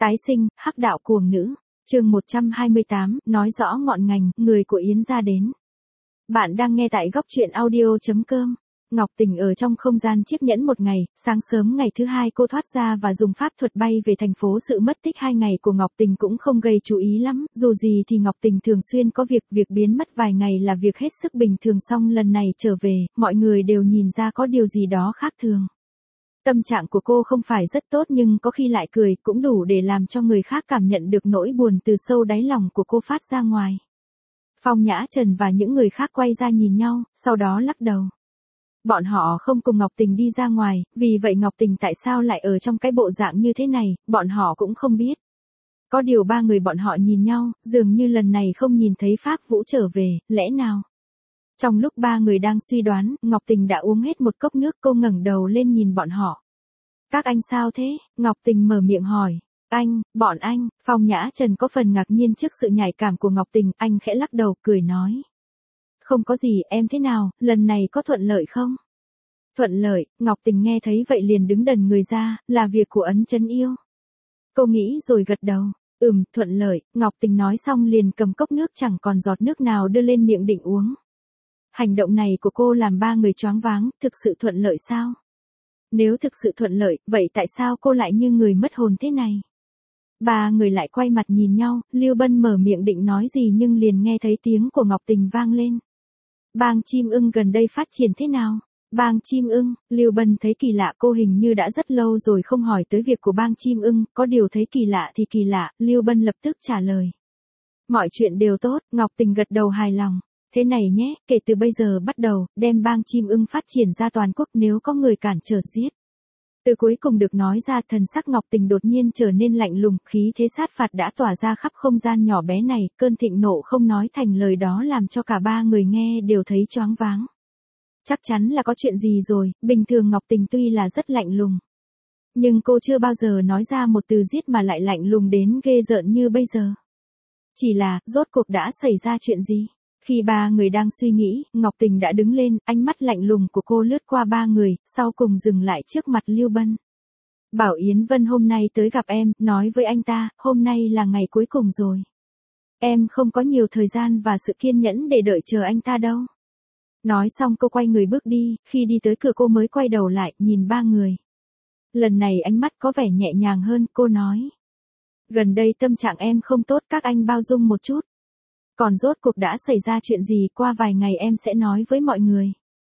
Tái sinh, hắc đạo cuồng nữ. Chương 128, nói rõ ngọn ngành, người của Yến gia đến. Bạn đang nghe tại góc truyện audio.com. Ngọc Tình ở trong không gian chiếc nhẫn một ngày, sáng sớm ngày thứ hai cô thoát ra và dùng pháp thuật bay về thành phố. Sự mất tích 2 ngày của Ngọc Tình cũng không gây chú ý lắm, dù gì thì Ngọc Tình thường xuyên có việc biến mất vài ngày là việc hết sức bình thường, song lần này trở về, mọi người đều nhìn ra có điều gì đó khác thường. Tâm trạng của cô không phải rất tốt nhưng có khi lại cười, cũng đủ để làm cho người khác cảm nhận được nỗi buồn từ sâu đáy lòng của cô phát ra ngoài. Phong Nhã Trần và những người khác quay ra nhìn nhau, sau đó lắc đầu. Bọn họ không cùng Ngọc Tình đi ra ngoài, vì vậy Ngọc Tình tại sao lại ở trong cái bộ dạng như thế này, bọn họ cũng không biết. Có điều 3 người bọn họ nhìn nhau, dường như lần này không nhìn thấy Phác Vũ trở về, lẽ nào? Trong lúc 3 người đang suy đoán, Ngọc Tình đã uống hết một cốc nước, cô ngẩng đầu lên nhìn bọn họ. Các anh sao thế? Ngọc Tình mở miệng hỏi. Bọn anh, Phong Nhã Trần có phần ngạc nhiên trước sự nhạy cảm của Ngọc Tình, anh khẽ lắc đầu, cười nói. Không có gì, em thế nào, lần này có thuận lợi không? Thuận lợi, Ngọc Tình nghe thấy vậy liền đứng đần người ra, là việc của Ấn Chấn Yêu. Cô nghĩ rồi gật đầu. Thuận lợi, Ngọc Tình nói xong liền cầm cốc nước chẳng còn giọt nước nào đưa lên miệng định uống. Hành động này của cô làm 3 người choáng váng, thực sự thuận lợi sao? Nếu thực sự thuận lợi, vậy tại sao cô lại như người mất hồn thế này? 3 người lại quay mặt nhìn nhau, Lưu Bân mở miệng định nói gì nhưng liền nghe thấy tiếng của Ngọc Tình vang lên. Bang Chim Ưng gần đây phát triển thế nào? Bang Chim Ưng, Lưu Bân thấy kỳ lạ, cô hình như đã rất lâu rồi không hỏi tới việc của Bang Chim Ưng, có điều thấy kỳ lạ thì kỳ lạ, Lưu Bân lập tức trả lời. Mọi chuyện đều tốt, Ngọc Tình gật đầu hài lòng. Thế này nhé, kể từ bây giờ bắt đầu, đem Bang Chim Ưng phát triển ra toàn quốc, nếu có người cản trở giết. Từ cuối cùng được nói ra, thần sắc Ngọc Tình đột nhiên trở nên lạnh lùng, khí thế sát phạt đã tỏa ra khắp không gian nhỏ bé này, cơn thịnh nộ không nói thành lời đó làm cho cả 3 người nghe đều thấy choáng váng. Chắc chắn là có chuyện gì rồi, bình thường Ngọc Tình tuy là rất lạnh lùng. Nhưng cô chưa bao giờ nói ra một từ giết mà lại lạnh lùng đến ghê rợn như bây giờ. Chỉ là, rốt cuộc đã xảy ra chuyện gì? Khi 3 người đang suy nghĩ, Ngọc Tình đã đứng lên, ánh mắt lạnh lùng của cô lướt qua 3 người, sau cùng dừng lại trước mặt Lưu Bân. Bảo Yến Vân hôm nay tới gặp em, nói với anh ta, hôm nay là ngày cuối cùng rồi. Em không có nhiều thời gian và sự kiên nhẫn để đợi chờ anh ta đâu. Nói xong cô quay người bước đi, khi đi tới cửa cô mới quay đầu lại, nhìn 3 người. Lần này ánh mắt có vẻ nhẹ nhàng hơn, cô nói. Gần đây tâm trạng em không tốt, các anh bao dung một chút. Còn rốt cuộc đã xảy ra chuyện gì, qua vài ngày em sẽ nói với mọi người.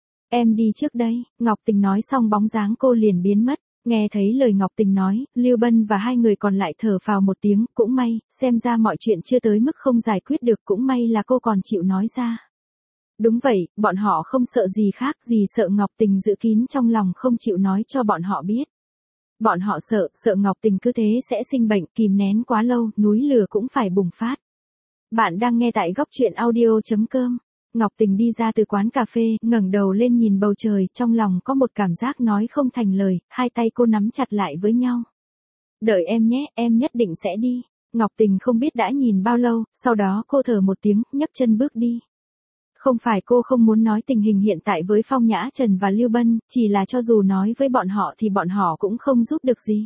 Em đi trước đây, Ngọc Tình nói xong bóng dáng cô liền biến mất. Nghe thấy lời Ngọc Tình nói, Lưu Bân và 2 người còn lại thở phào một tiếng, cũng may, xem ra mọi chuyện chưa tới mức không giải quyết được, cũng may là cô còn chịu nói ra. Đúng vậy, bọn họ không sợ gì khác, gì sợ Ngọc Tình giữ kín trong lòng không chịu nói cho bọn họ biết. Bọn họ sợ Ngọc Tình cứ thế sẽ sinh bệnh, kìm nén quá lâu, núi lửa cũng phải bùng phát. Bạn đang nghe tại góc truyện audio.com. Ngọc Tình đi ra từ quán cà phê, ngẩng đầu lên nhìn bầu trời, trong lòng có một cảm giác nói không thành lời, 2 tay cô nắm chặt lại với nhau. Đợi em nhé, em nhất định sẽ đi. Ngọc Tình không biết đã nhìn bao lâu, sau đó cô thở một tiếng, nhấc chân bước đi. Không phải cô không muốn nói tình hình hiện tại với Phong Nhã Trần và Lưu Bân, chỉ là cho dù nói với bọn họ thì bọn họ cũng không giúp được gì.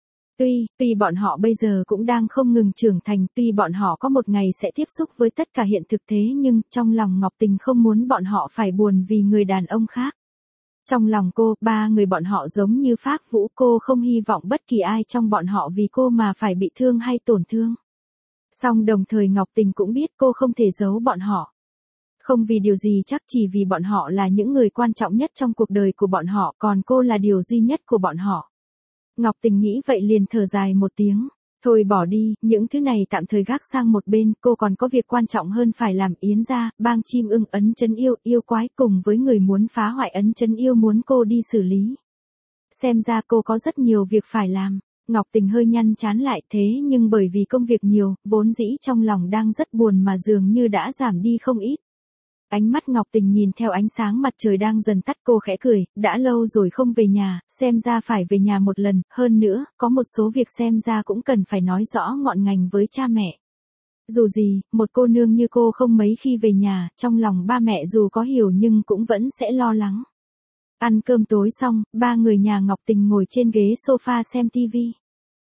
Tuy bọn họ bây giờ cũng đang không ngừng trưởng thành, tuy bọn họ có một ngày sẽ tiếp xúc với tất cả hiện thực, thế nhưng, trong lòng Ngọc Tình không muốn bọn họ phải buồn vì người đàn ông khác. Trong lòng cô, 3 người bọn họ giống như Phác Vũ, cô không hy vọng bất kỳ ai trong bọn họ vì cô mà phải bị thương hay tổn thương. Song đồng thời Ngọc Tình cũng biết cô không thể giấu bọn họ. Không vì điều gì, chắc chỉ vì bọn họ là những người quan trọng nhất trong cuộc đời của bọn họ, còn cô là điều duy nhất của bọn họ. Ngọc Tình nghĩ vậy liền thở dài một tiếng. Thôi bỏ đi, những thứ này tạm thời gác sang một bên, cô còn có việc quan trọng hơn phải làm. Yến gia, Bang Chim Ưng, Ấn Chấn Yêu, yêu quái cùng với người muốn phá hoại Ấn Chấn Yêu muốn cô đi xử lý. Xem ra cô có rất nhiều việc phải làm. Ngọc Tình hơi nhăn trán lại, thế nhưng bởi vì công việc nhiều, vốn dĩ trong lòng đang rất buồn mà dường như đã giảm đi không ít. Ánh mắt Ngọc Tình nhìn theo ánh sáng mặt trời đang dần tắt, cô khẽ cười, đã lâu rồi không về nhà, xem ra phải về nhà một lần, hơn nữa, có một số việc xem ra cũng cần phải nói rõ ngọn ngành với cha mẹ. Dù gì, một cô nương như cô không mấy khi về nhà, trong lòng ba mẹ dù có hiểu nhưng cũng vẫn sẽ lo lắng. Ăn cơm tối xong, 3 người nhà Ngọc Tình ngồi trên ghế sofa xem tivi.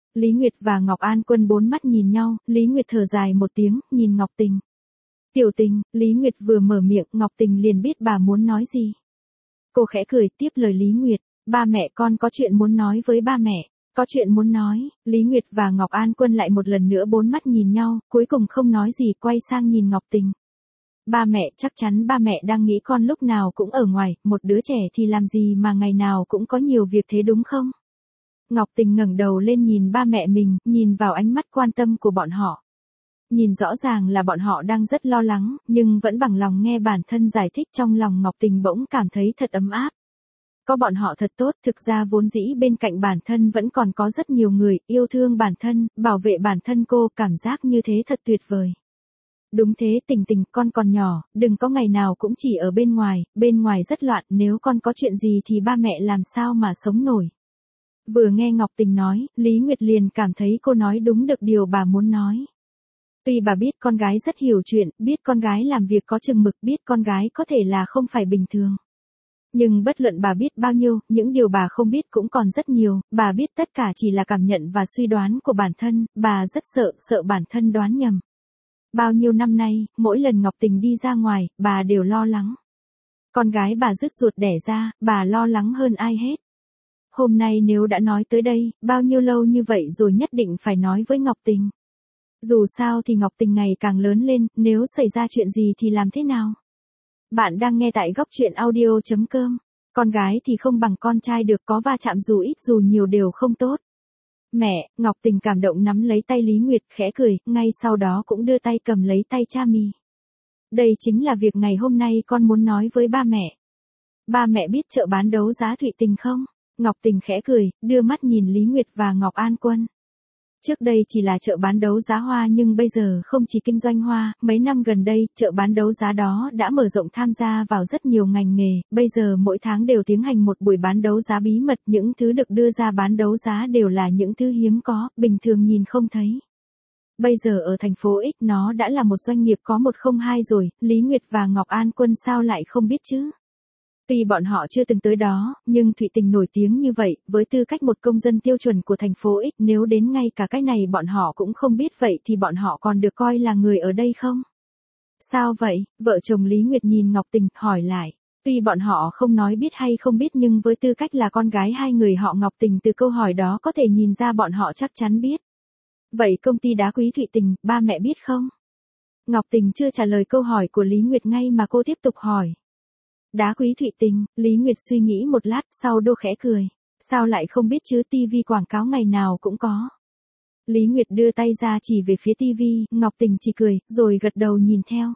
Lý Nguyệt và Ngọc An Quân bốn mắt nhìn nhau, Lý Nguyệt thở dài một tiếng, nhìn Ngọc Tình. Tiểu Tình, Lý Nguyệt vừa mở miệng, Ngọc Tình liền biết bà muốn nói gì. Cô khẽ cười tiếp lời Lý Nguyệt, ba mẹ con có chuyện muốn nói với ba mẹ. Có chuyện muốn nói, Lý Nguyệt và Ngọc An Quân lại một lần nữa bốn mắt nhìn nhau, cuối cùng không nói gì quay sang nhìn Ngọc Tình. Ba mẹ, chắc chắn ba mẹ đang nghĩ con lúc nào cũng ở ngoài, một đứa trẻ thì làm gì mà ngày nào cũng có nhiều việc thế đúng không? Ngọc Tình ngẩng đầu lên nhìn ba mẹ mình, nhìn vào ánh mắt quan tâm của bọn họ. Nhìn rõ ràng là bọn họ đang rất lo lắng, nhưng vẫn bằng lòng nghe bản thân giải thích, trong lòng Ngọc Tình bỗng cảm thấy thật ấm áp. Có bọn họ thật tốt, thực ra vốn dĩ bên cạnh bản thân vẫn còn có rất nhiều người yêu thương bản thân, bảo vệ bản thân cô, cảm giác như thế thật tuyệt vời. Đúng thế Tình Tình, con còn nhỏ, đừng có ngày nào cũng chỉ ở bên ngoài rất loạn, nếu con có chuyện gì thì ba mẹ làm sao mà sống nổi. Vừa nghe Ngọc Tình nói, Lý Nguyệt liền cảm thấy cô nói đúng được điều bà muốn nói. Tuy bà biết con gái rất hiểu chuyện, biết con gái làm việc có chừng mực, biết con gái có thể là không phải bình thường. Nhưng bất luận bà biết bao nhiêu, những điều bà không biết cũng còn rất nhiều, bà biết tất cả chỉ là cảm nhận và suy đoán của bản thân, bà rất sợ bản thân đoán nhầm. Bao nhiêu năm nay, mỗi lần Ngọc Tình đi ra ngoài, bà đều lo lắng. Con gái bà rứt ruột đẻ ra, bà lo lắng hơn ai hết. Hôm nay nếu đã nói tới đây, bao nhiêu lâu như vậy rồi nhất định phải nói với Ngọc Tình. Dù sao thì Ngọc Tình ngày càng lớn lên, nếu xảy ra chuyện gì thì làm thế nào? Bạn đang nghe tại góc truyện audio.com. Con gái thì không bằng con trai được, có va chạm dù ít dù nhiều đều không tốt. Mẹ, Ngọc Tình cảm động nắm lấy tay Lý Nguyệt khẽ cười, ngay sau đó cũng đưa tay cầm lấy tay cha mì. Đây chính là việc ngày hôm nay con muốn nói với ba mẹ. Ba mẹ biết chợ bán đấu giá Thụy Tình không? Ngọc Tình khẽ cười, đưa mắt nhìn Lý Nguyệt và Ngọc An Quân. Trước đây chỉ là chợ bán đấu giá hoa nhưng bây giờ không chỉ kinh doanh hoa, mấy năm gần đây, chợ bán đấu giá đó đã mở rộng tham gia vào rất nhiều ngành nghề, bây giờ mỗi tháng đều tiến hành một buổi bán đấu giá bí mật, những thứ được đưa ra bán đấu giá đều là những thứ hiếm có, bình thường nhìn không thấy. Bây giờ ở thành phố X nó đã là một doanh nghiệp có 102 rồi, Lý Nguyệt và Ngọc An Quân sao lại không biết chứ? Tuy bọn họ chưa từng tới đó, nhưng Thụy Tình nổi tiếng như vậy, với tư cách một công dân tiêu chuẩn của thành phố X, nếu đến ngay cả cái này bọn họ cũng không biết vậy thì bọn họ còn được coi là người ở đây không? Sao vậy? Vợ chồng Lý Nguyệt nhìn Ngọc Tình, hỏi lại. Tuy bọn họ không nói biết hay không biết nhưng với tư cách là con gái hai người họ Ngọc Tình từ câu hỏi đó có thể nhìn ra bọn họ chắc chắn biết. Vậy công ty đá quý Thụy Tình, ba mẹ biết không? Ngọc Tình chưa trả lời câu hỏi của Lý Nguyệt ngay mà cô tiếp tục hỏi. Đá quý Thụy Tình, Lý Nguyệt suy nghĩ một lát, sau đô khẽ cười. Sao lại không biết chứ, tivi quảng cáo ngày nào cũng có. Lý Nguyệt đưa tay ra chỉ về phía tivi, Ngọc Tình chỉ cười, rồi gật đầu nhìn theo.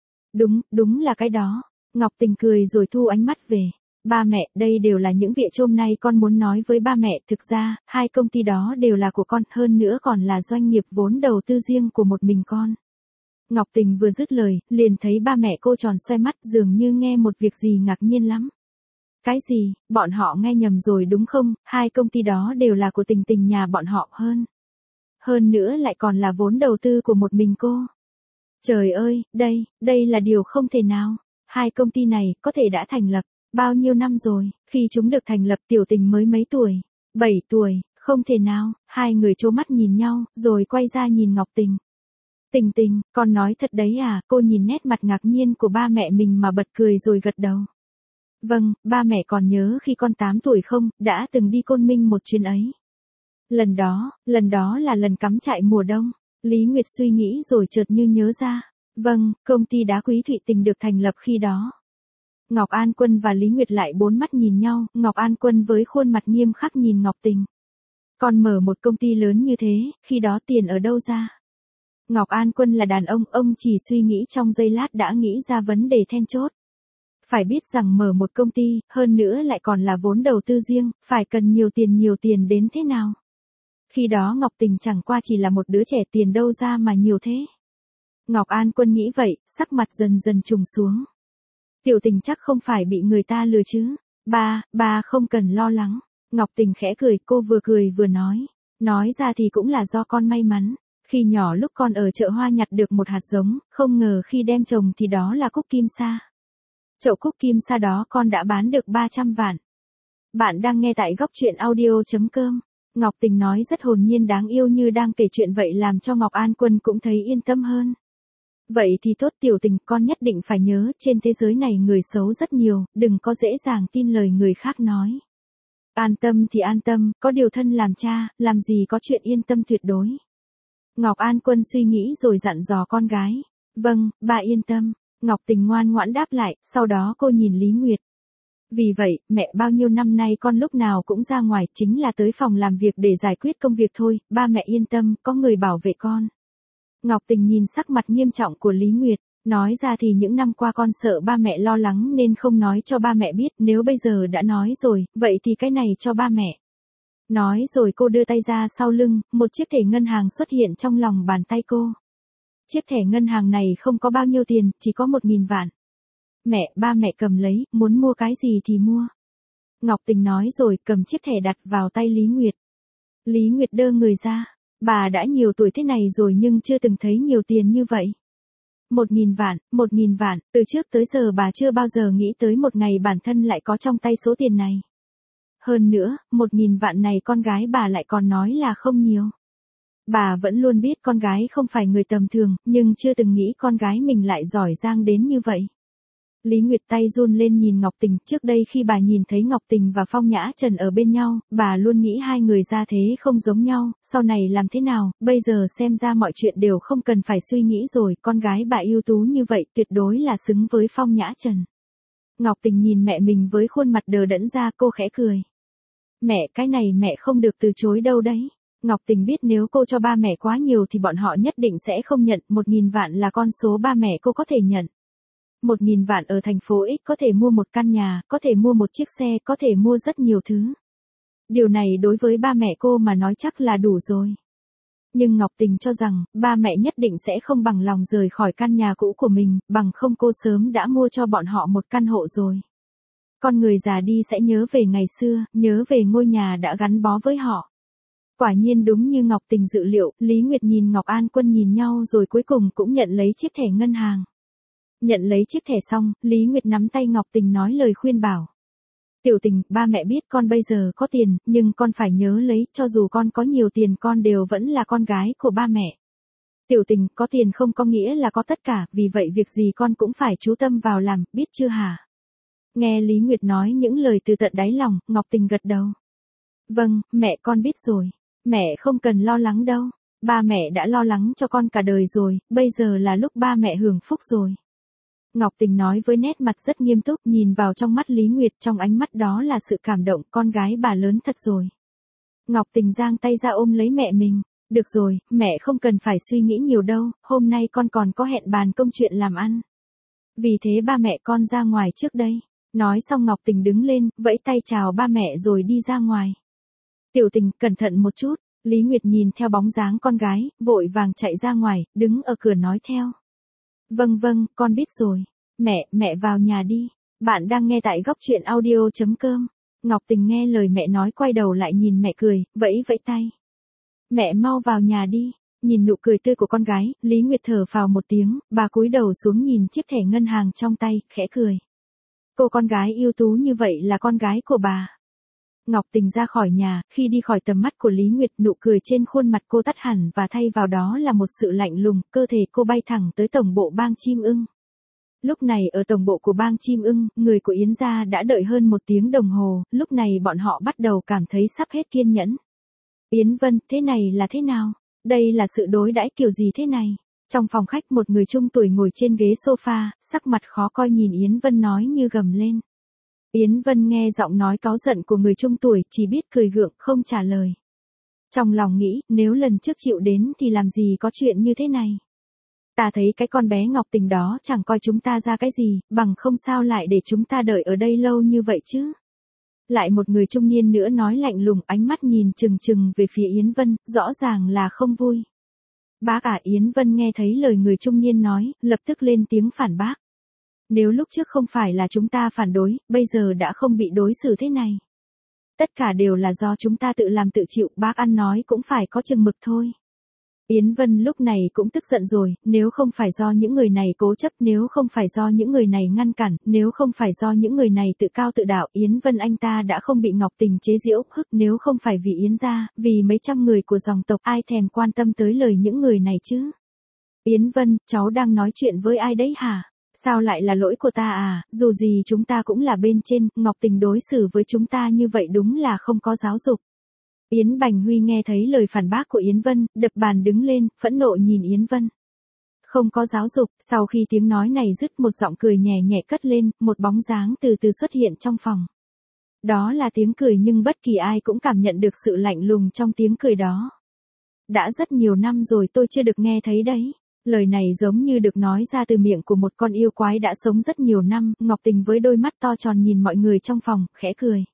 Đúng là cái đó. Ngọc Tình cười rồi thu ánh mắt về. Ba mẹ, đây đều là những việc hôm nay con muốn nói với ba mẹ, thực ra, hai công ty đó đều là của con, hơn nữa còn là doanh nghiệp vốn đầu tư riêng của một mình con. Ngọc Tình vừa dứt lời, liền thấy ba mẹ cô tròn xoe mắt, dường như nghe một việc gì ngạc nhiên lắm. Cái gì, bọn họ nghe nhầm rồi đúng không, hai công ty đó đều là của Tình Tình nhà bọn họ hơn nữa lại còn là vốn đầu tư của một mình cô. Trời ơi, đây là điều không thể nào. Hai công ty này có thể đã thành lập bao nhiêu năm rồi, khi chúng được thành lập Tiểu Tình mới mấy tuổi? 7 tuổi, không thể nào. Hai người trố mắt nhìn nhau, rồi quay ra nhìn Ngọc Tình. Tình Tình, con nói thật đấy à? Cô nhìn nét mặt ngạc nhiên của ba mẹ mình mà bật cười rồi gật đầu. Vâng, ba mẹ còn nhớ khi con 8 tuổi không, đã từng đi Côn Minh một chuyến ấy. Lần đó là lần cắm trại mùa đông. Lý Nguyệt suy nghĩ rồi chợt như nhớ ra. Vâng, công ty đá quý Thụy Tình được thành lập khi đó. Ngọc An Quân và Lý Nguyệt lại bốn mắt nhìn nhau, Ngọc An Quân với khuôn mặt nghiêm khắc nhìn Ngọc Tình. Con mở một công ty lớn như thế, khi đó tiền ở đâu ra? Ngọc An Quân là đàn ông chỉ suy nghĩ trong giây lát đã nghĩ ra vấn đề then chốt. Phải biết rằng mở một công ty, hơn nữa lại còn là vốn đầu tư riêng, phải cần nhiều tiền đến thế nào? Khi đó Ngọc Tình chẳng qua chỉ là một đứa trẻ, tiền đâu ra mà nhiều thế? Ngọc An Quân nghĩ vậy, sắc mặt dần dần trùng xuống. Tiểu Tình chắc không phải bị người ta lừa chứ? Ba không cần lo lắng. Ngọc Tình khẽ cười, cô vừa cười vừa nói. Nói ra thì cũng là do con may mắn. Khi nhỏ lúc con ở chợ hoa nhặt được một hạt giống, không ngờ khi đem trồng thì đó là cúc kim sa. Chậu cúc kim sa đó con đã bán được 300 vạn. Bạn đang nghe tại góc truyện audio.com. Ngọc Tình nói rất hồn nhiên đáng yêu như đang kể chuyện vậy làm cho Ngọc An Quân cũng thấy yên tâm hơn. Vậy thì tốt Tiểu Tình, con nhất định phải nhớ trên thế giới này người xấu rất nhiều, đừng có dễ dàng tin lời người khác nói. An tâm thì an tâm, có điều thân làm cha, làm gì có chuyện yên tâm tuyệt đối. Ngọc An Quân suy nghĩ rồi dặn dò con gái. Vâng, bà yên tâm. Ngọc Tình ngoan ngoãn đáp lại, sau đó cô nhìn Lý Nguyệt. Vì vậy, mẹ bao nhiêu năm nay con lúc nào cũng ra ngoài, chính là tới phòng làm việc để giải quyết công việc thôi, ba mẹ yên tâm, có người bảo vệ con. Ngọc Tình nhìn sắc mặt nghiêm trọng của Lý Nguyệt, nói ra thì những năm qua con sợ ba mẹ lo lắng nên không nói cho ba mẹ biết, nếu bây giờ đã nói rồi, vậy thì cái này cho ba mẹ. Nói rồi cô đưa tay ra sau lưng, một chiếc thẻ ngân hàng xuất hiện trong lòng bàn tay cô. Chiếc thẻ ngân hàng này không có bao nhiêu tiền, chỉ có 1.000 vạn. Mẹ, ba mẹ cầm lấy, muốn mua cái gì thì mua. Ngọc Tình nói rồi cầm chiếc thẻ đặt vào tay Lý Nguyệt. Lý Nguyệt đơ người ra, bà đã nhiều tuổi thế này rồi nhưng chưa từng thấy nhiều tiền như vậy. 1.000 vạn, 1.000 vạn, từ trước tới giờ bà chưa bao giờ nghĩ tới một ngày bản thân lại có trong tay số tiền này. Hơn nữa, 1.000 vạn này con gái bà lại còn nói là không nhiều. Bà vẫn luôn biết con gái không phải người tầm thường, nhưng chưa từng nghĩ con gái mình lại giỏi giang đến như vậy. Lý Nguyệt tay run lên nhìn Ngọc Tình, trước đây khi bà nhìn thấy Ngọc Tình và Phong Nhã Trần ở bên nhau, bà luôn nghĩ hai người ra thế không giống nhau, sau này làm thế nào, bây giờ xem ra mọi chuyện đều không cần phải suy nghĩ rồi, con gái bà ưu tú như vậy tuyệt đối là xứng với Phong Nhã Trần. Ngọc Tình nhìn mẹ mình với khuôn mặt đờ đẫn ra, cô khẽ cười. Mẹ, cái này mẹ không được từ chối đâu đấy. Ngọc Tình biết nếu cô cho ba mẹ quá nhiều thì bọn họ nhất định sẽ không nhận, 1.000 vạn là con số ba mẹ cô có thể nhận. 1.000 vạn ở thành phố X có thể mua một căn nhà, có thể mua một chiếc xe, có thể mua rất nhiều thứ. Điều này đối với ba mẹ cô mà nói chắc là đủ rồi. Nhưng Ngọc Tình cho rằng, ba mẹ nhất định sẽ không bằng lòng rời khỏi căn nhà cũ của mình, bằng không cô sớm đã mua cho bọn họ một căn hộ rồi. Con người già đi sẽ nhớ về ngày xưa, nhớ về ngôi nhà đã gắn bó với họ. Quả nhiên đúng như Ngọc Tình dự liệu, Lý Nguyệt nhìn Ngọc An Quân nhìn nhau rồi cuối cùng cũng nhận lấy chiếc thẻ ngân hàng. Nhận lấy chiếc thẻ xong, Lý Nguyệt nắm tay Ngọc Tình nói lời khuyên bảo. Tiểu Tình, ba mẹ biết con bây giờ có tiền, nhưng con phải nhớ lấy, cho dù con có nhiều tiền con đều vẫn là con gái của ba mẹ. Tiểu Tình, có tiền không có nghĩa là có tất cả, vì vậy việc gì con cũng phải chú tâm vào làm, biết chưa hả? Nghe Lý Nguyệt nói những lời từ tận đáy lòng, Ngọc Tình gật đầu. Vâng, mẹ con biết rồi. Mẹ không cần lo lắng đâu. Ba mẹ đã lo lắng cho con cả đời rồi, bây giờ là lúc ba mẹ hưởng phúc rồi. Ngọc Tình nói với nét mặt rất nghiêm túc, nhìn vào trong mắt Lý Nguyệt, trong ánh mắt đó là sự cảm động, con gái bà lớn thật rồi. Ngọc Tình giang tay ra ôm lấy mẹ mình. Được rồi, mẹ không cần phải suy nghĩ nhiều đâu, hôm nay con còn có hẹn bàn công chuyện làm ăn. Vì thế ba mẹ con ra ngoài trước đây. Nói xong Ngọc Tình đứng lên, vẫy tay chào ba mẹ rồi đi ra ngoài. Tiểu Tình, cẩn thận một chút. Lý Nguyệt nhìn theo bóng dáng con gái, vội vàng chạy ra ngoài, đứng ở cửa nói theo. Vâng vâng, con biết rồi. Mẹ vào nhà đi. Bạn đang nghe tại góc truyện audio.com. Ngọc Tình nghe lời mẹ nói quay đầu lại nhìn mẹ cười, vẫy vẫy tay. Mẹ mau vào nhà đi. Nhìn nụ cười tươi của con gái, Lý Nguyệt thở phào một tiếng, bà cúi đầu xuống nhìn chiếc thẻ ngân hàng trong tay, khẽ cười. Cô con gái ưu tú như vậy là con gái của bà. Ngọc Tình ra khỏi nhà, khi đi khỏi tầm mắt của Lý Nguyệt, nụ cười trên khuôn mặt cô tắt hẳn và thay vào đó là một sự lạnh lùng, cơ thể cô bay thẳng tới tổng bộ bang Chim Ưng. Lúc này ở tổng bộ của bang Chim Ưng, người của Yến gia đã đợi hơn 1 tiếng đồng hồ, lúc này bọn họ bắt đầu cảm thấy sắp hết kiên nhẫn. Yến Vân, thế này là thế nào? Đây là sự đối đãi kiểu gì thế này? Trong phòng khách một người trung tuổi ngồi trên ghế sofa, sắc mặt khó coi nhìn Yến Vân nói như gầm lên. Yến Vân nghe giọng nói cáu giận của người trung tuổi, chỉ biết cười gượng, không trả lời. Trong lòng nghĩ, nếu lần trước chịu đến thì làm gì có chuyện như thế này. Ta thấy cái con bé Ngọc Tình đó chẳng coi chúng ta ra cái gì, bằng không sao lại để chúng ta đợi ở đây lâu như vậy chứ. Lại một người trung niên nữa nói lạnh lùng, ánh mắt nhìn chừng chừng về phía Yến Vân, rõ ràng là không vui. Bác à, Yến Vân nghe thấy lời người trung niên nói, lập tức lên tiếng phản bác. Nếu lúc trước không phải là chúng ta phản đối, bây giờ đã không bị đối xử thế này. Tất cả đều là do chúng ta tự làm tự chịu, bác ăn nói cũng phải có chừng mực thôi. Yến Vân lúc này cũng tức giận rồi, nếu không phải do những người này cố chấp, nếu không phải do những người này ngăn cản, nếu không phải do những người này tự cao tự đại, Yến Vân anh ta đã không bị Ngọc Tình chế giễu, nếu không phải vì Yến gia, vì mấy trăm người của dòng tộc, ai thèm quan tâm tới lời những người này chứ? Yến Vân, cháu đang nói chuyện với ai đấy hả? Sao lại là lỗi của ta à, dù gì chúng ta cũng là bên trên, Ngọc Tình đối xử với chúng ta như vậy đúng là không có giáo dục. Yến Bành Huy nghe thấy lời phản bác của Yến Vân, đập bàn đứng lên, phẫn nộ nhìn Yến Vân. Không có giáo dục, sau khi tiếng nói này dứt một giọng cười nhẹ nhẹ cất lên, một bóng dáng từ từ xuất hiện trong phòng. Đó là tiếng cười nhưng bất kỳ ai cũng cảm nhận được sự lạnh lùng trong tiếng cười đó. Đã rất nhiều năm rồi tôi chưa được nghe thấy đấy. Lời này giống như được nói ra từ miệng của một con yêu quái đã sống rất nhiều năm, Ngọc Tình với đôi mắt to tròn nhìn mọi người trong phòng, khẽ cười.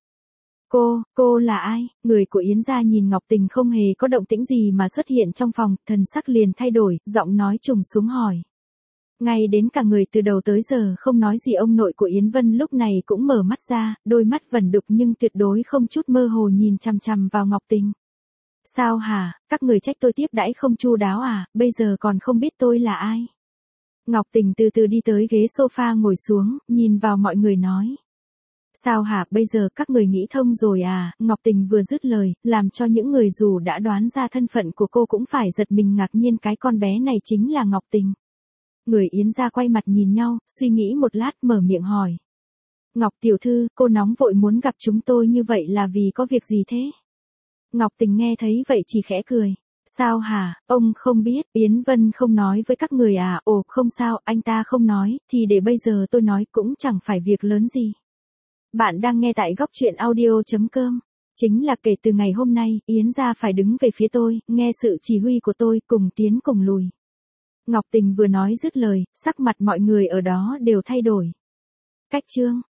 Cô là ai? Người của Yến gia nhìn Ngọc Tình không hề có động tĩnh gì mà xuất hiện trong phòng, thần sắc liền thay đổi, giọng nói trùng xuống hỏi. Ngay đến cả người từ đầu tới giờ không nói gì ông nội của Yến Vân lúc này cũng mở mắt ra, đôi mắt vẩn đục nhưng tuyệt đối không chút mơ hồ nhìn chằm chằm vào Ngọc Tình. Sao hả, các người trách tôi tiếp đãi không chu đáo à, bây giờ còn không biết tôi là ai? Ngọc Tình từ từ đi tới ghế sofa ngồi xuống, nhìn vào mọi người nói. Sao hả, bây giờ các người nghĩ thông rồi à, Ngọc Tình vừa dứt lời, làm cho những người dù đã đoán ra thân phận của cô cũng phải giật mình ngạc nhiên cái con bé này chính là Ngọc Tình. Người Yến gia quay mặt nhìn nhau, suy nghĩ một lát mở miệng hỏi. Ngọc tiểu thư, cô nóng vội muốn gặp chúng tôi như vậy là vì có việc gì thế? Ngọc Tình nghe thấy vậy chỉ khẽ cười. Sao hả, ông không biết, Yến Vân không nói với các người à, ồ không sao, anh ta không nói, thì để bây giờ tôi nói cũng chẳng phải việc lớn gì. Bạn đang nghe tại góc truyện audio.com. Chính là kể từ ngày hôm nay, Yến gia phải đứng về phía tôi, nghe sự chỉ huy của tôi, cùng tiến cùng lùi. Ngọc Tình vừa nói dứt lời, sắc mặt mọi người ở đó đều thay đổi. Cách chương